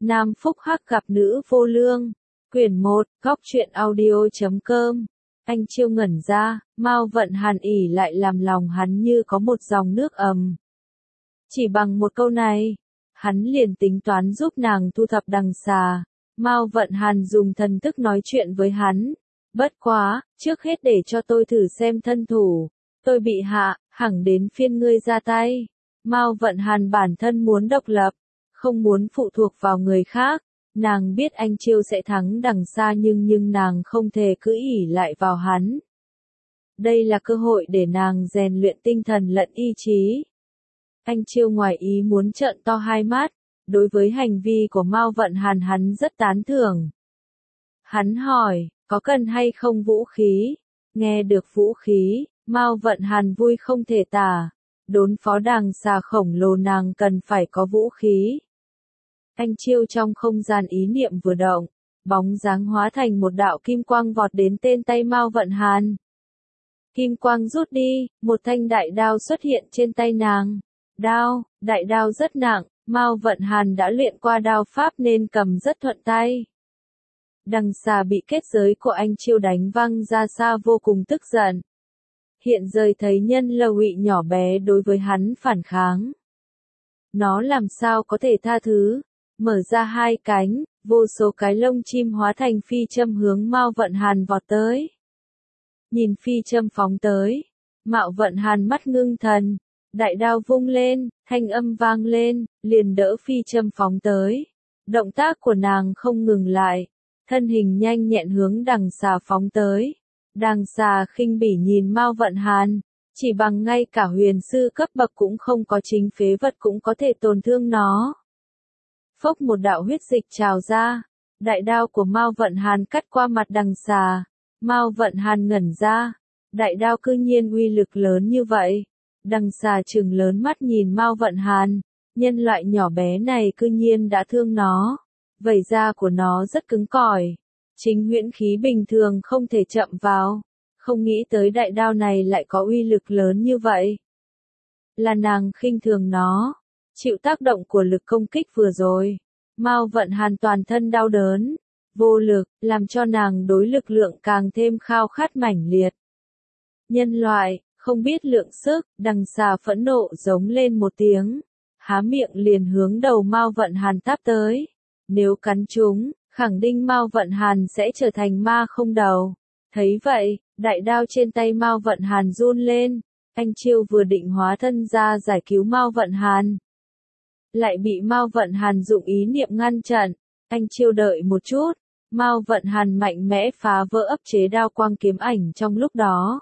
Nam Phúc Hắc gặp nữ vô lương. Quyển 1, góc truyện audio.com. Anh Chiêu ngẩn ra, Mao Vận Hàn ỉ lại làm lòng hắn như có một dòng nước ầm. Chỉ bằng một câu này, hắn liền tính toán giúp nàng thu thập đằng xà. Mao Vận Hàn dùng thần thức nói chuyện với hắn. Bất quá, trước hết để cho tôi thử xem thân thủ. Tôi bị hạ, hẳn đến phiên ngươi ra tay. Mao Vận Hàn bản thân muốn độc lập, không muốn phụ thuộc vào người khác. Nàng biết anh Chiêu sẽ thắng đằng xa nhưng nàng không thể cứ ỷ lại vào hắn. Đây là cơ hội để nàng rèn luyện tinh thần lẫn ý chí. Anh Chiêu ngoài ý muốn trợn to hai mắt, đối với hành vi của Mao Vận Hàn hắn rất tán thưởng. Hắn hỏi, có cần hay không vũ khí? Nghe được vũ khí, Mao Vận Hàn vui không thể tả. Đốn phó đằng xà khổng lồ nàng cần phải có vũ khí. Anh Chiêu trong không gian ý niệm vừa động, bóng dáng hóa thành một đạo kim quang vọt đến tên tay Mao Vận Hàn. Kim quang rút đi, một thanh đại đao xuất hiện trên tay nàng. Đại đao rất nặng, Mao Vận Hàn đã luyện qua đao pháp nên cầm rất thuận tay. Đằng xà bị kết giới của anh Chiêu đánh văng ra xa vô cùng tức giận. Hiện giờ thấy nhân lầu ị nhỏ bé đối với hắn phản kháng. Nó làm sao có thể tha thứ, mở ra hai cánh, vô số cái lông chim hóa thành phi châm hướng Mao Vận Hàn vọt tới. Nhìn phi châm phóng tới, Mao Vận Hàn mắt ngưng thần, đại đao vung lên, thanh âm vang lên, liền đỡ phi châm phóng tới. Động tác của nàng không ngừng lại, thân hình nhanh nhẹn hướng đằng xà phóng tới. Đằng xà khinh bỉ nhìn Mao Vận Hàn, chỉ bằng ngay cả huyền sư cấp bậc cũng không có chính phế vật cũng có thể tổn thương nó. Phốc một đạo huyết dịch trào ra, đại đao của Mao Vận Hàn cắt qua mặt đằng xà. Mao Vận Hàn ngẩn ra, đại đao cư nhiên uy lực lớn như vậy. Đằng xà trừng lớn mắt nhìn Mao Vận Hàn, nhân loại nhỏ bé này cư nhiên đã thương nó. Vảy da của nó rất cứng cỏi. Chính huyễn khí bình thường không thể chậm vào, không nghĩ tới đại đao này lại có uy lực lớn như vậy. Là nàng khinh thường nó, chịu tác động của lực công kích vừa rồi. Mao Vận Hàn toàn thân đau đớn, vô lực, làm cho nàng đối lực lượng càng thêm khao khát mãnh liệt. Nhân loại, không biết lượng sức, đằng xà phẫn nộ giống lên một tiếng, há miệng liền hướng đầu Mao Vận Hàn táp tới. Nếu cắn chúng, khẳng định Mao Vận Hàn sẽ trở thành ma không đầu. Thấy vậy, đại đao trên tay Mao Vận Hàn run lên. Anh Chiêu vừa định hóa thân ra giải cứu Mao Vận Hàn, lại bị Mao Vận Hàn dụng ý niệm ngăn chặn. Anh Chiêu đợi một chút, Mao Vận Hàn mạnh mẽ phá vỡ ấp chế đao quang kiếm ảnh trong lúc đó.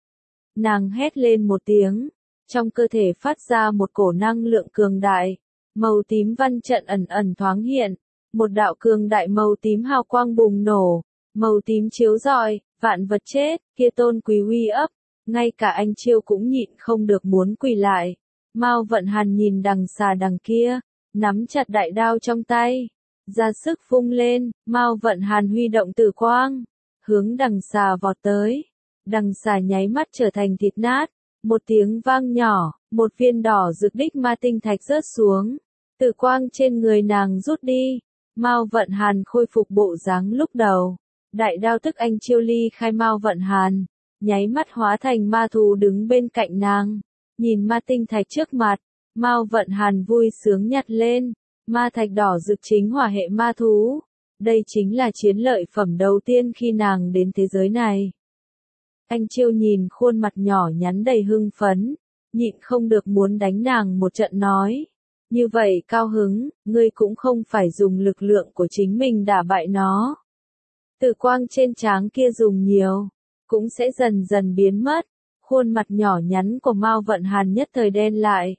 Nàng hét lên một tiếng, trong cơ thể phát ra một cổ năng lượng cường đại, màu tím văn trận ẩn ẩn thoáng hiện. Một đạo cường đại màu tím hào quang bùng nổ, màu tím chiếu rọi, vạn vật chết, kia tôn quý uy ấp, ngay cả anh Chiêu cũng nhịn không được muốn quỳ lại. Mao Vận Hàn nhìn đằng xà đằng kia, nắm chặt đại đao trong tay, ra sức vung lên. Mao Vận Hàn huy động tử quang, hướng đằng xà vọt tới. Đằng xà nháy mắt trở thành thịt nát, một tiếng vang nhỏ, một viên đỏ rực đích ma tinh thạch rớt xuống, tử quang trên người nàng rút đi. Mao Vận Hàn khôi phục bộ dáng lúc đầu. Đại đao tức anh Chiêu ly khai Mao Vận Hàn, nháy mắt hóa thành ma thú đứng bên cạnh nàng. Nhìn ma tinh thạch trước mặt, Mao Vận Hàn vui sướng nhặt lên. Ma thạch đỏ rực chính hỏa hệ ma thú. Đây chính là chiến lợi phẩm đầu tiên khi nàng đến thế giới này. Anh Chiêu nhìn khuôn mặt nhỏ nhắn đầy hưng phấn, nhịn không được muốn đánh nàng một trận nói. Như vậy cao hứng, ngươi cũng không phải dùng lực lượng của chính mình đả bại nó. Tử quang trên trán kia dùng nhiều, cũng sẽ dần dần biến mất. Khuôn mặt nhỏ nhắn của Mao Vận Hàn nhất thời đen lại.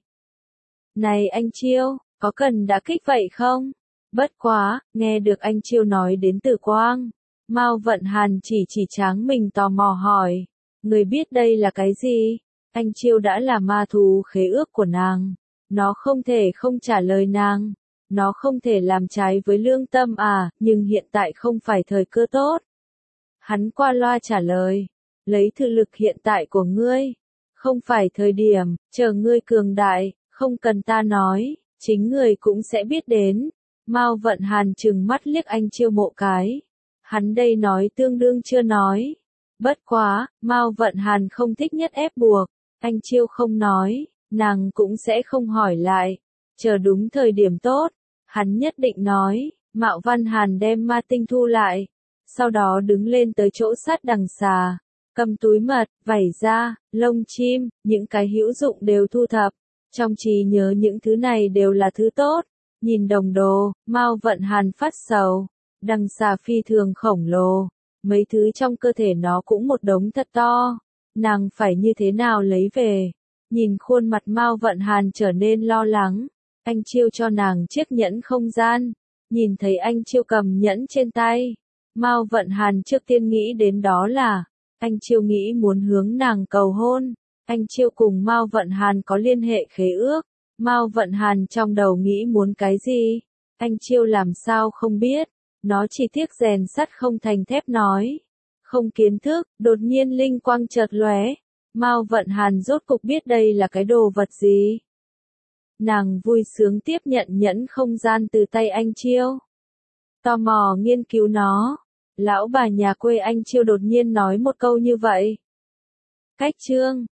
Này anh Chiêu, có cần đả kích vậy không? Bất quá, nghe được anh Chiêu nói đến tử quang, Mao Vận Hàn chỉ tráng mình tò mò hỏi. Người biết đây là cái gì? Anh Chiêu đã là ma thú khế ước của nàng. Nó không thể không trả lời nàng. Nó không thể làm trái với lương tâm à, nhưng hiện tại không phải thời cơ tốt. Hắn qua loa trả lời. Lấy thực lực hiện tại của ngươi. Không phải thời điểm, chờ ngươi cường đại, không cần ta nói, chính ngươi cũng sẽ biết đến. Mao Vận Hàn trừng mắt liếc anh Chiêu Mộ cái. Hắn đây nói tương đương chưa nói. Bất quá, Mao Vận Hàn không thích nhất ép buộc. Anh Chiêu không nói, nàng cũng sẽ không hỏi lại. Chờ đúng thời điểm tốt, hắn nhất định nói. Mạo Văn Hàn đem ma tinh thu lại. Sau đó đứng lên tới chỗ sát đằng xà. Cầm túi mật, vảy da, lông chim, những cái hữu dụng đều thu thập. Trong trí nhớ những thứ này đều là thứ tốt. Nhìn đồng đồ, Mao Vận Hàn phát sầu. Đằng xà phi thường khổng lồ. Mấy thứ trong cơ thể nó cũng một đống thật to. Nàng phải như thế nào lấy về? Nhìn khuôn mặt Mao Vận Hàn trở nên lo lắng. Anh Chiêu cho nàng chiếc nhẫn không gian. Nhìn thấy anh Chiêu cầm nhẫn trên tay. Mao Vận Hàn trước tiên nghĩ đến đó là, anh Chiêu nghĩ muốn hướng nàng cầu hôn. Anh Chiêu cùng Mao Vận Hàn có liên hệ khế ước. Mao Vận Hàn trong đầu nghĩ muốn cái gì? Anh Chiêu làm sao không biết. Nó chỉ tiếc rèn sắt không thành thép nói. Không kiến thức, đột nhiên linh quang chợt lóe. Mao Vận Hàn rốt cục biết đây là cái đồ vật gì. Nàng vui sướng tiếp nhận nhẫn không gian từ tay anh Chiêu. Tò mò nghiên cứu nó. Lão bà nhà quê anh Chiêu đột nhiên nói một câu như vậy. Cách chương